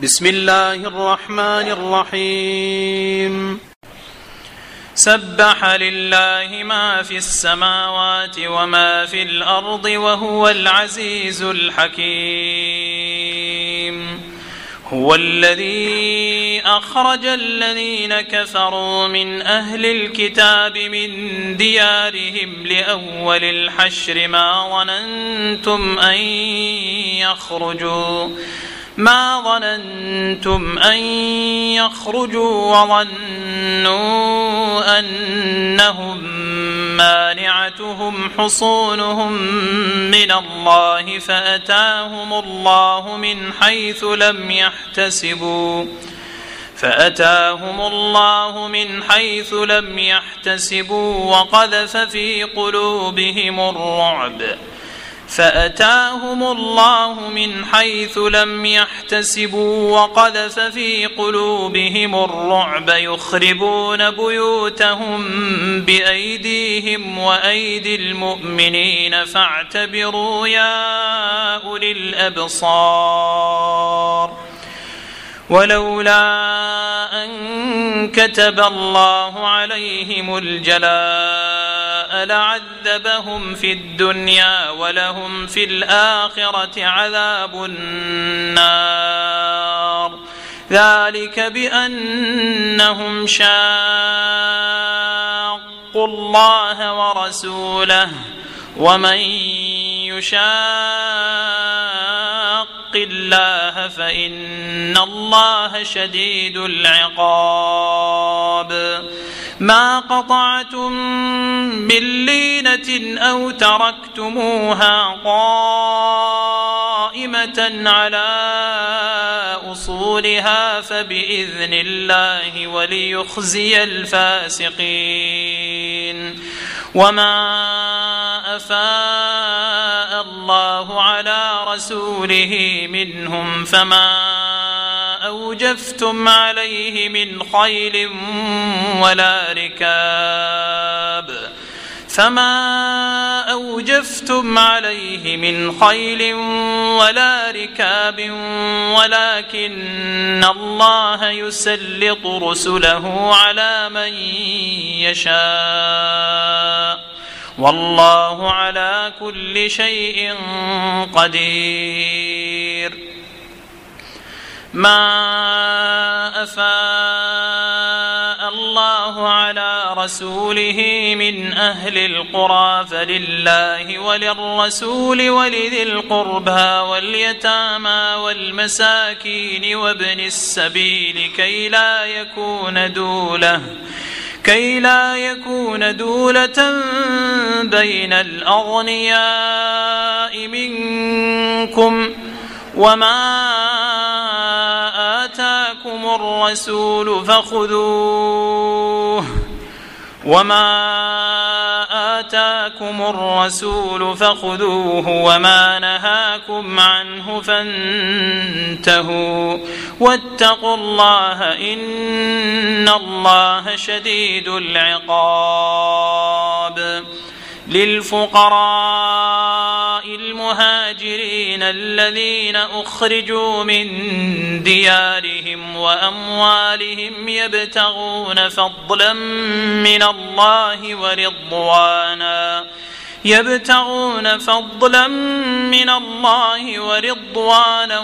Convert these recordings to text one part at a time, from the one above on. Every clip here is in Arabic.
بسم الله الرحمن الرحيم سبح لله ما في السماوات وما في الأرض وهو العزيز الحكيم هو الذي أخرج الذين كفروا من أهل الكتاب من ديارهم لأول الحشر ما ظننتم أن يخرجوا وظنوا أنهم مانعتهم حصونهم من الله فأتاهم الله من حيث لم يحتسبوا وقذف في قلوبهم الرعب يخربون بيوتهم بأيديهم وأيدي المؤمنين فاعتبروا يا أولي الأبصار ولولا أن كتب الله عليهم الجلاء لعذبهم في الدنيا ولهم في الآخرة عذاب النار ذلك بأنهم شاقوا الله ورسوله ومن يشاق الله فإن الله شديد العقاب ما قطعتم من لينة أو تركتموها قائمة على أصولها فبإذن الله وليخزي الفاسقين وما أفاء الله على رسوله منهم فما أوجفتم عليه من خيل ولا ركاب ولكن الله يسلط رسله على من يشاء والله على كل شيء قدير ما أفاء الله على رسوله من أهل القرى فلله وللرسول ولذي القربى واليتامى والمساكين وابن السبيل كي لا يكون دولة بين الأغنياء منكم وما آتاكم الرسول فخذوه وما نهاكم عنه فانتهوا واتقوا الله إن الله شديد العقاب للفقراء المهاجرين الذين أخرجوا من ديارهم وأموالهم يبتغون فضلا من الله ورضوانا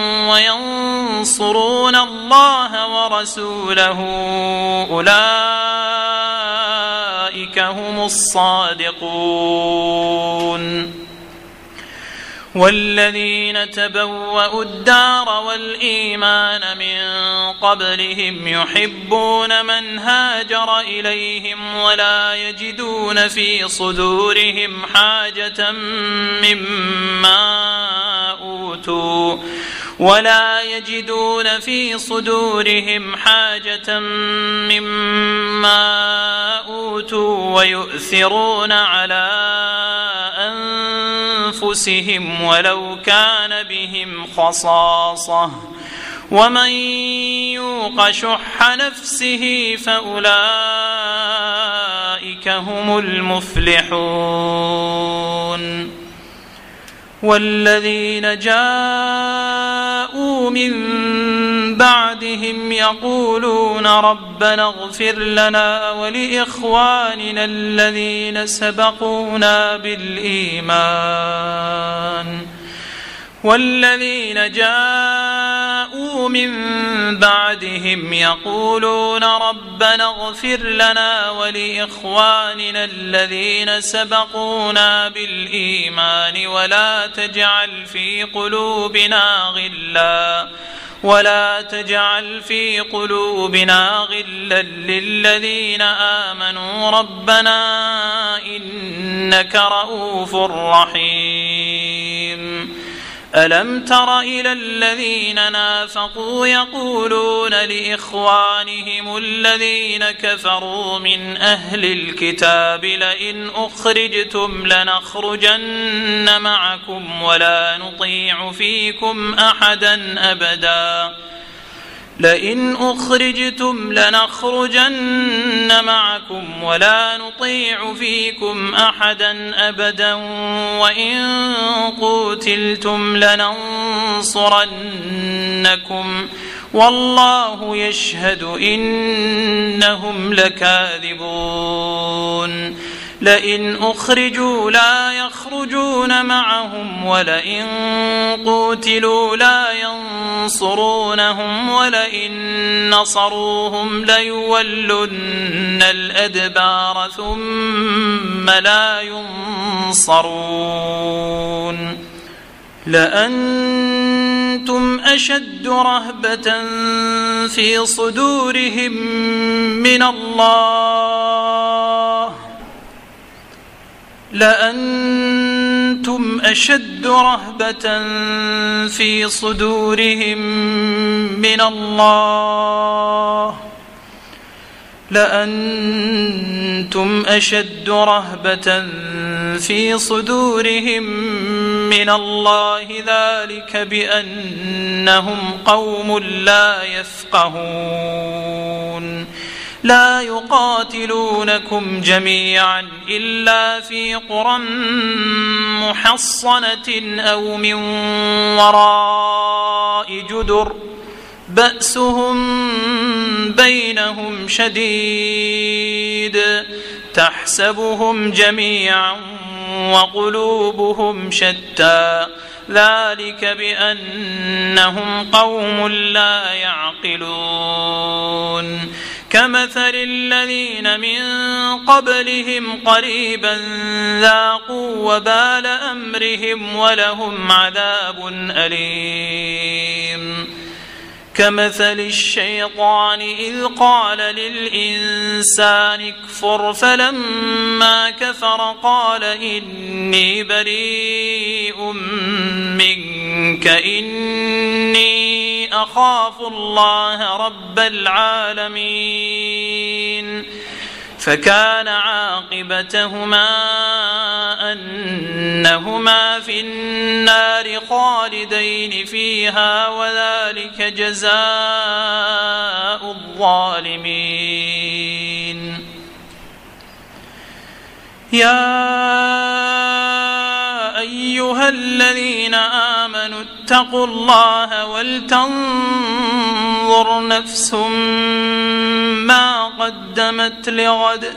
وينصرون الله ورسوله أولئك هم الصادقون والذين تبوأوا الدار والإيمان من قبلهم يحبون من هاجر إليهم ولا يجدون في صدورهم حاجة مما أوتوا ويؤثرون على أنفسهم ولو كان بهم خصاصة ومن يوق شح نفسه فأولئك هم المفلحون والذين جاءوا من بعدهم يقولون ربنا اغفر لنا ولإخواننا الذين سبقونا بالإيمان والذين جاءوا من بعدهم يقولون ربنا اغفر لنا ولإخواننا الذين سبقونا بالإيمان ولا تجعل في قلوبنا غلا للذين آمنوا ربنا إنك رؤوف رحيم. ألم تر إلى الذين نافقوا يقولون لإخوانهم الذين كفروا من أهل الكتاب لئن أخرجتم لنخرجن معكم ولا نطيع فيكم أحدا أبدا وإن قوتلتم لننصرنكم والله يشهد إنهم لكاذبون. لئن أخرجوا لا يخرجون معهم ولئن قوتلوا لا ينصرونهم ولئن نصروهم ليولن الأدبار ثم لا ينصرون. لأنتم أشد رهبة في صدورهم من الله ذلك بأنهم قوم لا يفقهون. لا يقاتلونكم جميعا إلا في قرى محصنة أو من وراء جدر بأسهم بينهم شديد تحسبهم جميعا وقلوبهم شتى ذلك بأنهم قوم لا يعقلون. كمثل الذين من قبلهم قريبا ذاقوا وبال أمرهم ولهم عذاب أليم. كمثل الشيطان إذ قال للإنسان اكفر فلما كفر قال إني بريء منك إني أخاف الله رب العالمين. فكان عاقبتهما أنهما في النار خالدين فيها وذلك جزاء الظالمين. يا أيها الذين آمنوا اتقوا الله ولتنظر نفس ما قدمت لغد.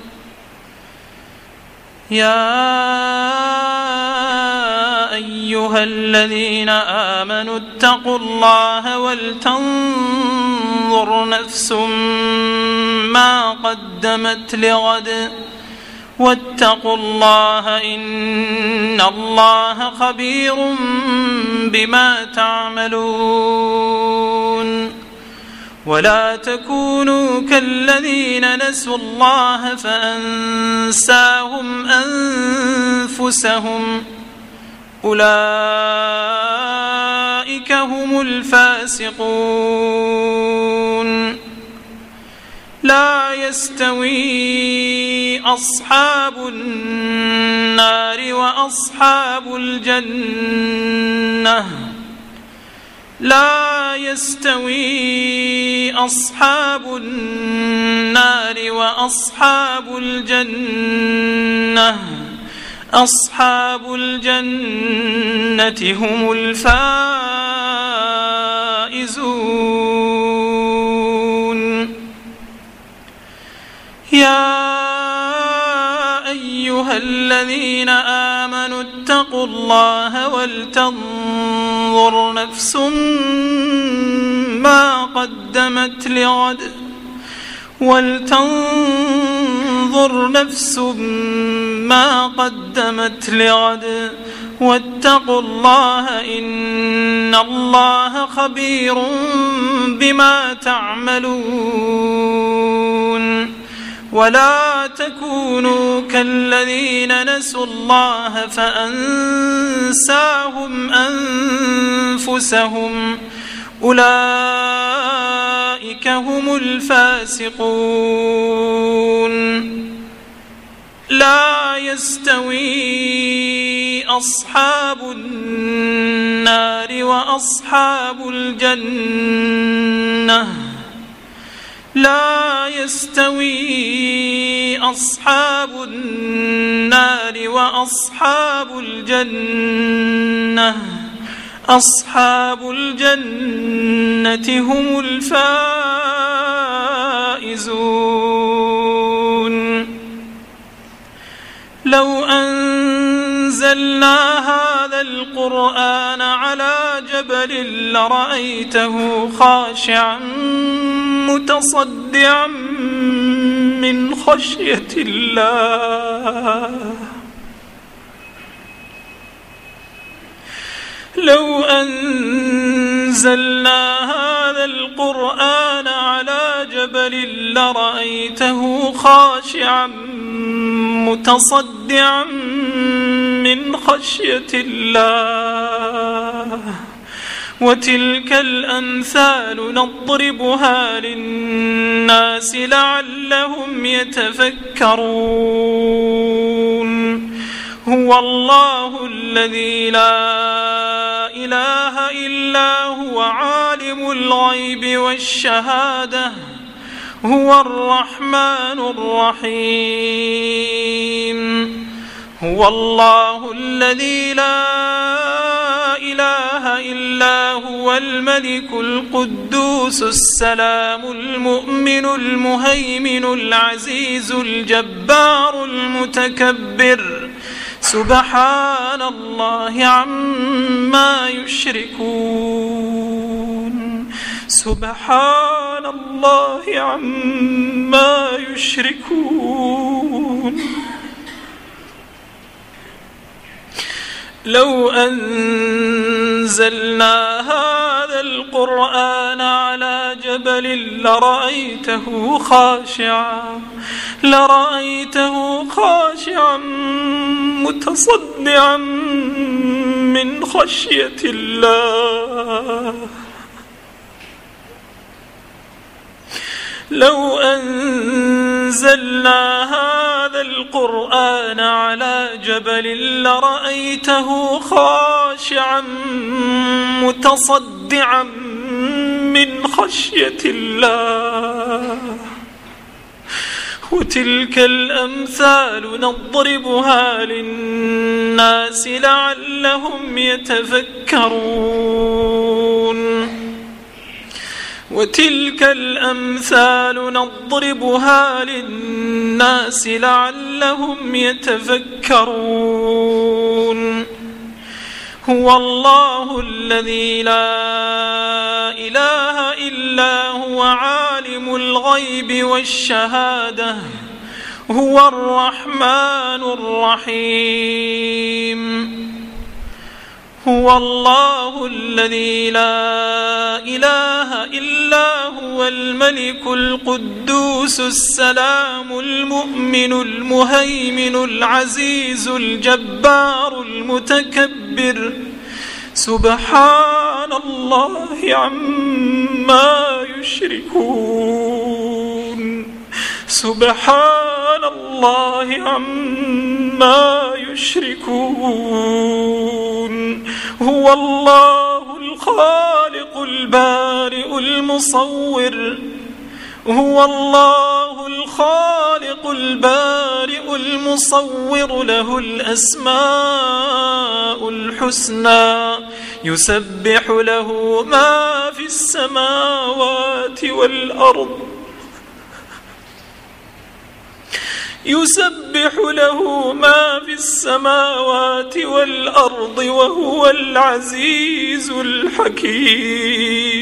يا أيها الذين آمنوا اتقوا الله ولتنظر نفس ما قدمت لغد واتقوا الله إن الله خبير بما تعملون. ولا تكونوا كالذين نسوا الله فأنساهم أنفسهم أولئك هم الفاسقون. لا يستوي أصحاب النار وأصحاب الجنة لا يستوي أصحاب النار وأصحاب الجنة أصحاب الجنة هم الفائزون. الفائزون. يا أيها الذين آمنوا اتقوا الله ولتنظر نفس ما قدمت لغد واتقوا الله إن الله خبير بما تعملون. ولا تكونوا كالذين نسوا الله فأنساهم أنفسهم أولئك هم الفاسقون. لا يستوي أصحاب النار وأصحاب الجنة أصحاب الجنة هم الفائزون. لو أنزلنا هذا القرآن على جبل لرأيته خاشعا متصدعا من خشية الله. لو أنزلنا هذا القرآن على جبل لرأيته خاشعا متصدعا من خشية الله. وتلك الأمثال نضربها للناس لعلهم يتفكرون. هو الله الذي لا إله إلا هو عالم الغيب والشهادة هو الرحمن الرحيم. هو الله الذي لا إله إلا هو الملك القدوس السلام المؤمن المهيمن العزيز الجبار المتكبر سبحان الله عما يشركون. سبحان الله عما يشركون. لو أنزلنا هذا القرآن على جبل لرأيته خاشعا متصدعا من خشية الله. لو أنزلنا هذا القرآن على جبل لرأيته خاشعا متصدعا من خشية الله. وتلك الأمثال نضربها للناس لعلهم يتفكرون. وتلك الأمثال نضربها للناس لعلهم يتفكرون. هو الله الذي لا إله إلا هو عالم الغيب والشهادة هو الرحمن الرحيم. هو الله الذي لا إله إلا هو الملك القدوس السلام المؤمن المهيمن العزيز الجبار المتكبر سبحان الله عما يشركون. سبحان الله عما يشركون. هو الله الخالق البارئ المصور. هو الله الخالق البارئ المصور له الأسماء الحسنى يسبح له ما في السماوات والأرض يسبح له ما في السماوات والأرض وهو العزيز الحكيم.